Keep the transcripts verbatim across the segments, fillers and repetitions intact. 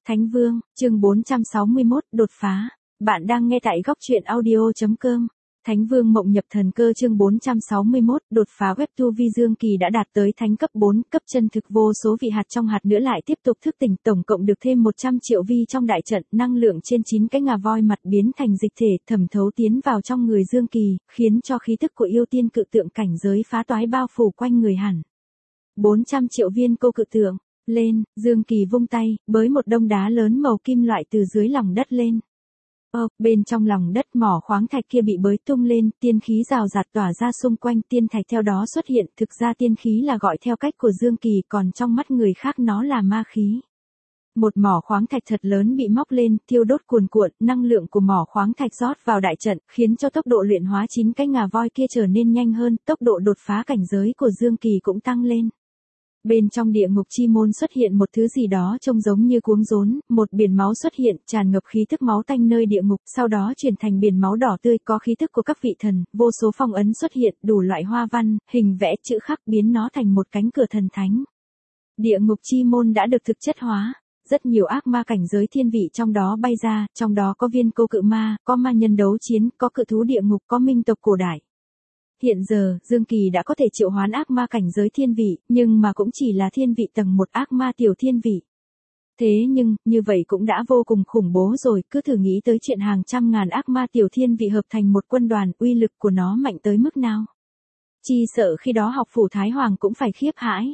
Thánh Vương, chương bốn trăm sáu mươi mốt, đột phá. Bạn đang nghe tại góc truyện audio.com. Thánh Vương Mộng Nhập Thần Cơ chương bốn trăm sáu mươi mốt, đột phá Webtoon Vi Dương Kỳ đã đạt tới thánh cấp bốn, cấp chân thực vô số vị hạt trong hạt nữa lại tiếp tục thức tỉnh, tổng cộng được thêm một trăm triệu vi trong đại trận, năng lượng trên chín cái ngà voi mặt biến thành dịch thể, thẩm thấu tiến vào trong người Dương Kỳ, khiến cho khí tức của yêu tiên cự tượng cảnh giới phá toái bao phủ quanh người hẳn. bốn trăm triệu viên cô cự tượng. Lên, Dương Kỳ vung tay, bới một đông đá lớn màu kim loại từ dưới lòng đất lên. Ơ, bên trong lòng đất mỏ khoáng thạch kia bị bới tung lên, tiên khí rào rạt tỏa ra xung quanh, tiên thạch theo đó xuất hiện, thực ra tiên khí là gọi theo cách của Dương Kỳ, còn trong mắt người khác nó là ma khí. Một mỏ khoáng thạch thật lớn bị móc lên, thiêu đốt cuồn cuộn, năng lượng của mỏ khoáng thạch rót vào đại trận, khiến cho tốc độ luyện hóa chín cái ngà voi kia trở nên nhanh hơn, tốc độ đột phá cảnh giới của Dương Kỳ cũng tăng lên. Bên trong địa ngục chi môn xuất hiện một thứ gì đó trông giống như cuống rốn, một biển máu xuất hiện, tràn ngập khí thức máu tanh nơi địa ngục, sau đó chuyển thành biển máu đỏ tươi có khí thức của các vị thần, vô số phong ấn xuất hiện, đủ loại hoa văn, hình vẽ, chữ khắc biến nó thành một cánh cửa thần thánh. Địa ngục chi môn đã được thực chất hóa, rất nhiều ác ma cảnh giới thiên vị trong đó bay ra, trong đó có viên cô cự ma, có ma nhân đấu chiến, có cự thú địa ngục, có minh tộc cổ đại. Hiện giờ, Dương Kỳ đã có thể triệu hoán ác ma cảnh giới thiên vị, nhưng mà cũng chỉ là thiên vị tầng một ác ma tiểu thiên vị. Thế nhưng, như vậy cũng đã vô cùng khủng bố rồi, cứ thử nghĩ tới chuyện hàng trăm ngàn ác ma tiểu thiên vị hợp thành một quân đoàn, uy lực của nó mạnh tới mức nào. Chi sợ khi đó học phủ Thái Hoàng cũng phải khiếp hãi.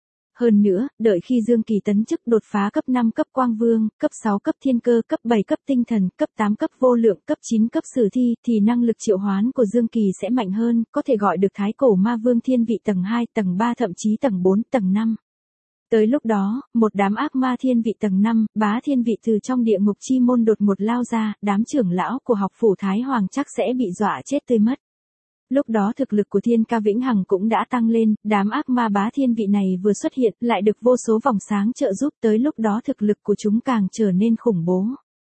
Hơn nữa, đợi khi Dương Kỳ tấn chức đột phá cấp năm cấp quang vương, cấp sáu cấp thiên cơ, cấp bảy cấp tinh thần, cấp tám cấp vô lượng, cấp chín cấp sử thi, thì năng lực triệu hoán của Dương Kỳ sẽ mạnh hơn, có thể gọi được thái cổ ma vương thiên vị tầng hai, tầng ba thậm chí tầng bốn, tầng năm. Tới lúc đó, một đám ác ma thiên vị tầng năm, bá thiên vị từ trong địa ngục chi môn đột ngột lao ra, đám trưởng lão của học phủ Thái Hoàng chắc sẽ bị dọa chết tươi mất. Lúc đó thực lực của Thiên Ca Vĩnh Hằng cũng đã tăng lên, đám ác ma bá thiên vị này vừa xuất hiện, lại được vô số vòng sáng trợ giúp, tới lúc đó thực lực của chúng càng trở nên khủng bố.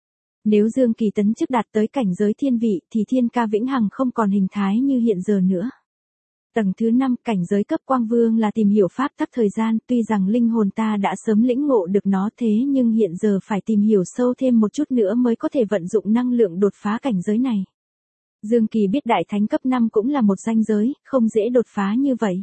Nếu Dương Kỳ tấn chức đạt tới cảnh giới thiên vị, thì Thiên Ca Vĩnh Hằng không còn hình thái như hiện giờ nữa. Tầng thứ năm, cảnh giới cấp quang vương là tìm hiểu pháp tắc thời gian, tuy rằng linh hồn ta đã sớm lĩnh ngộ được nó thế nhưng hiện giờ phải tìm hiểu sâu thêm một chút nữa mới có thể vận dụng năng lượng đột phá cảnh giới này. Dương Kỳ biết đại thánh cấp năm cũng là một ranh giới, không dễ đột phá như vậy.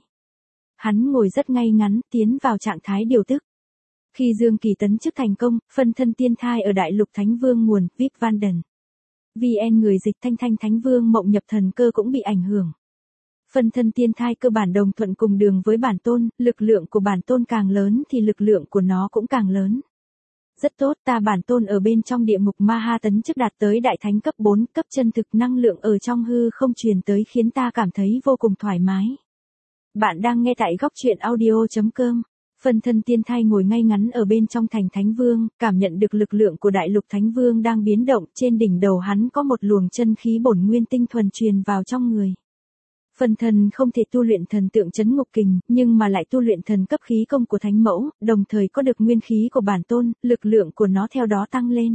Hắn ngồi rất ngay ngắn, tiến vào trạng thái điều tức. Khi Dương Kỳ tấn chức thành công, phân thân tiên thai ở đại lục Thánh Vương nguồn, Vip Vanden. vê en người dịch Thanh Thanh Thánh Vương Mộng Nhập Thần Cơ cũng bị ảnh hưởng. Phân thân tiên thai cơ bản đồng thuận cùng đường với bản tôn, lực lượng của bản tôn càng lớn thì lực lượng của nó cũng càng lớn. Rất tốt, ta bản tôn ở bên trong địa ngục ma ha tấn chức đạt tới đại thánh cấp bốn, cấp chân thực, năng lượng ở trong hư không truyền tới khiến ta cảm thấy vô cùng thoải mái. Bạn đang nghe tại góc truyện audio.com. Phân thân tiên thai ngồi ngay ngắn ở bên trong thành Thánh Vương, cảm nhận được lực lượng của đại lục Thánh Vương đang biến động, trên đỉnh đầu hắn có một luồng chân khí bổn nguyên tinh thuần truyền vào trong người. Phân thân không thể tu luyện thần tượng chấn ngục kình, nhưng mà lại tu luyện thần cấp khí công của Thánh Mẫu, đồng thời có được nguyên khí của bản tôn, lực lượng của nó theo đó tăng lên.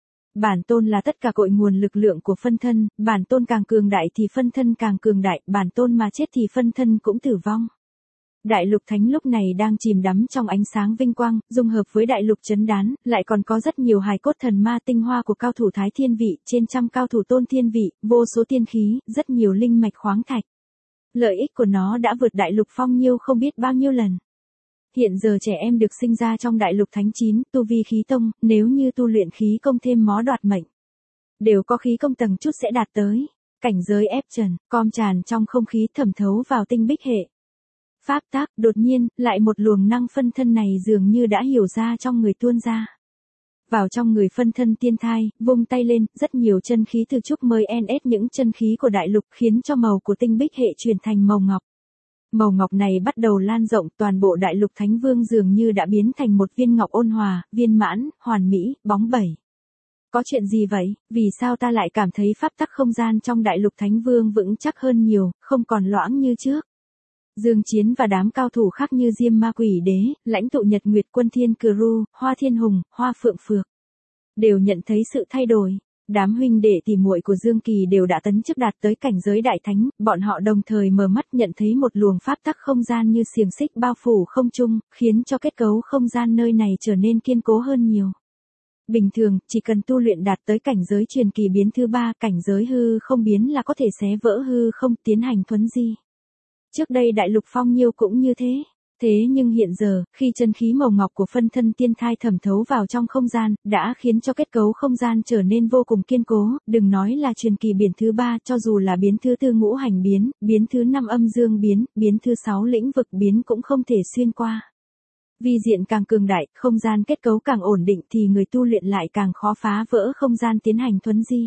Bản tôn là tất cả cội nguồn lực lượng của phân thân, bản tôn càng cường đại thì phân thân càng cường đại, bản tôn mà chết thì phân thân cũng tử vong. Đại lục Thánh lúc này đang chìm đắm trong ánh sáng vinh quang, dung hợp với đại lục Chấn Đán, lại còn có rất nhiều hài cốt thần ma tinh hoa của cao thủ Thái Thiên vị, trên trăm cao thủ Tôn Thiên vị, vô số tiên khí, rất nhiều linh mạch khoáng thạch. Lợi ích của nó đã vượt đại lục Phong Nhiêu không biết bao nhiêu lần. Hiện giờ trẻ em được sinh ra trong đại lục Thánh chín, tu vi khí tông, nếu như tu luyện khí công thêm mó đoạt mệnh, đều có khí công tầng chút sẽ đạt tới cảnh giới ép trần, com tràn trong không khí thẩm thấu vào tinh bích hệ. Pháp tác, đột nhiên, lại một luồng năng phân thân này dường như đã hiểu ra trong người tuôn ra. Vào trong người phân thân tiên thai, vung tay lên, rất nhiều chân khí từ chúc mới en ét những chân khí của đại lục khiến cho màu của tinh bích hệ chuyển thành màu ngọc. Màu ngọc này bắt đầu lan rộng, toàn bộ đại lục Thánh Vương dường như đã biến thành một viên ngọc ôn hòa, viên mãn, hoàn mỹ, bóng bẩy. Có chuyện gì vậy? Vì sao ta lại cảm thấy pháp tắc không gian trong đại lục Thánh Vương vững chắc hơn nhiều, không còn loãng như trước? Dương Chiến và đám cao thủ khác như Diêm Ma Quỷ Đế, lãnh tụ Nhật Nguyệt Quân Thiên Cừu, Hoa Thiên Hùng, Hoa Phượng Phược, đều nhận thấy sự thay đổi. Đám huynh đệ tỷ muội của Dương Kỳ đều đã tấn chức đạt tới cảnh giới đại thánh, bọn họ đồng thời mở mắt nhận thấy một luồng pháp tắc không gian như xiềng xích bao phủ không trung, khiến cho kết cấu không gian nơi này trở nên kiên cố hơn nhiều. bình thường, chỉ cần tu luyện đạt tới cảnh giới truyền kỳ biến thứ ba, cảnh giới hư không biến là có thể xé vỡ hư không tiến hành thuấn di. Trước đây Đại Lục Phong Nhiêu cũng như thế. Thế nhưng hiện giờ, khi chân khí màu ngọc của phân thân tiên thai thẩm thấu vào trong không gian, đã khiến cho kết cấu không gian trở nên vô cùng kiên cố, đừng nói là truyền kỳ biến thứ ba, cho dù là biến thứ tư ngũ hành biến, biến thứ năm âm dương biến, biến thứ sáu lĩnh vực biến cũng không thể xuyên qua. Vi diện càng cường đại, không gian kết cấu càng ổn định thì người tu luyện lại càng khó phá vỡ không gian tiến hành thuấn di.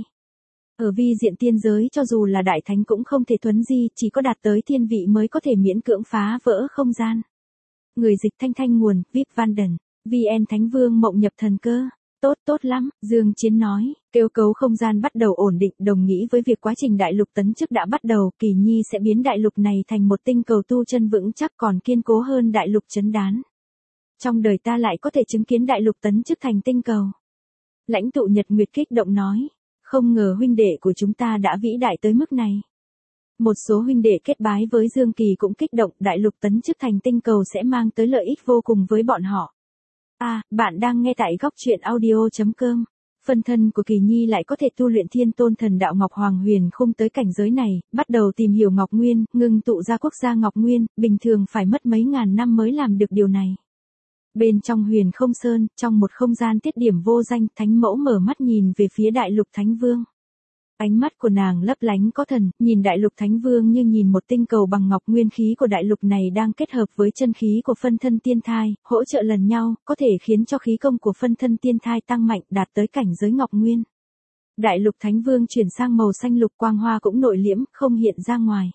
Ở vi diện tiên giới cho dù là đại thánh cũng không thể thuấn di, chỉ có đạt tới thiên vị mới có thể miễn cưỡng phá vỡ không gian. Người dịch thanh thanh nguồn, Vip Vanden, vê en Thánh Vương Mộng Nhập Thần Cơ. Tốt tốt lắm, Dương Chiến nói, kêu cấu không gian bắt đầu ổn định, đồng nghĩa với việc quá trình đại lục tấn chức đã bắt đầu, Kỳ Nhi sẽ biến đại lục này thành một tinh cầu tu chân vững chắc còn kiên cố hơn đại lục chấn đán. Trong đời ta lại có thể chứng kiến đại lục tấn chức thành tinh cầu. Lãnh tụ Nhật Nguyệt kích động nói, không ngờ huynh đệ của chúng ta đã vĩ đại tới mức này. Một số huynh đệ kết bái với Dương Kỳ cũng kích động, đại lục tấn chức thành tinh cầu sẽ mang tới lợi ích vô cùng với bọn họ. À, bạn đang nghe tại góc truyện audio chấm com. Phân thân của Kỳ Nhi lại có thể tu luyện Thiên Tôn Thần Đạo Ngọc Hoàng Huyền Khung tới cảnh giới này, bắt đầu tìm hiểu Ngọc Nguyên, ngưng tụ ra quốc gia Ngọc Nguyên, bình thường phải mất mấy ngàn năm mới làm được điều này. Bên trong Huyền Không Sơn, trong một không gian tiết điểm vô danh, Thánh Mẫu mở mắt nhìn về phía Đại Lục Thánh Vương. Ánh mắt của nàng lấp lánh có thần, nhìn Đại Lục Thánh Vương như nhìn một tinh cầu bằng ngọc, nguyên khí của đại lục này đang kết hợp với chân khí của phân thân tiên thai, hỗ trợ lần nhau, có thể khiến cho khí công của phân thân tiên thai tăng mạnh, đạt tới cảnh giới ngọc nguyên. Đại Lục Thánh Vương chuyển sang màu xanh lục, quang hoa cũng nội liễm, không hiện ra ngoài.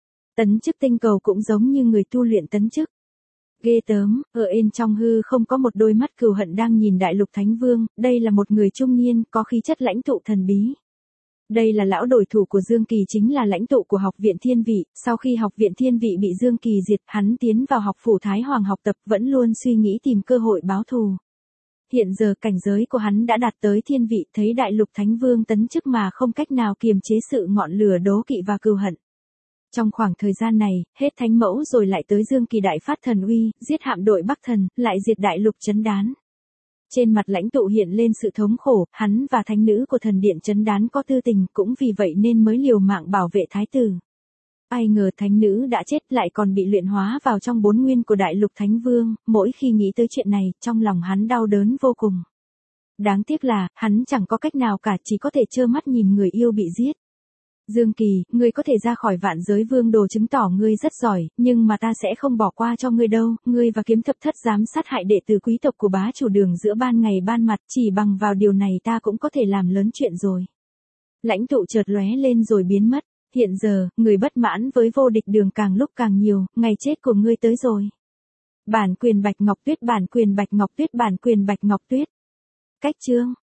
Tấn chức tinh cầu cũng giống như người tu luyện tấn chức. Ghê tớm, ở bên trong hư không có một đôi mắt cừu hận đang nhìn Đại Lục Thánh Vương, đây là một người trung niên, có khí chất lãnh tụ thần bí. Đây là lão đối thủ của Dương Kỳ, chính là lãnh tụ của Học viện Thiên Vị, sau khi Học viện Thiên Vị bị Dương Kỳ diệt, hắn tiến vào học phủ Thái Hoàng học tập, vẫn luôn suy nghĩ tìm cơ hội báo thù. Hiện giờ cảnh giới của hắn đã đạt tới thiên vị, thấy Đại Lục Thánh Vương tấn chức mà không cách nào kiềm chế sự ngọn lửa đố kỵ và cừu hận. Trong khoảng thời gian này, hết Thánh Mẫu rồi lại tới Dương Kỳ đại phát thần uy, giết hạm đội Bắc Thần, lại diệt Đại Lục Chấn Đán. Trên mặt lãnh tụ hiện lên sự thống khổ, hắn và thánh nữ của thần điện Chấn Đán có tư tình, cũng vì vậy nên mới liều mạng bảo vệ thái tử. Ai ngờ thánh nữ đã chết, lại còn bị luyện hóa vào trong bốn nguyên của Đại Lục Thánh Vương, mỗi khi nghĩ tới chuyện này, trong lòng hắn đau đớn vô cùng. Đáng tiếc là, hắn chẳng có cách nào cả, chỉ có thể trơ mắt nhìn người yêu bị giết. Dương Kỳ, ngươi có thể ra khỏi vạn giới vương đồ chứng tỏ ngươi rất giỏi, nhưng mà ta sẽ không bỏ qua cho ngươi đâu, ngươi và Kiếm Thập Thất dám sát hại đệ tử quý tộc của bá chủ Đường giữa ban ngày ban mặt, chỉ bằng vào điều này ta cũng có thể làm lớn chuyện rồi. Lãnh tụ chợt lóe lên rồi biến mất, hiện giờ, người bất mãn với vô địch Đường càng lúc càng nhiều, ngày chết của ngươi tới rồi. Bản quyền Bạch Ngọc Tuyết, bản quyền Bạch Ngọc Tuyết, bản quyền Bạch Ngọc Tuyết. Cách chương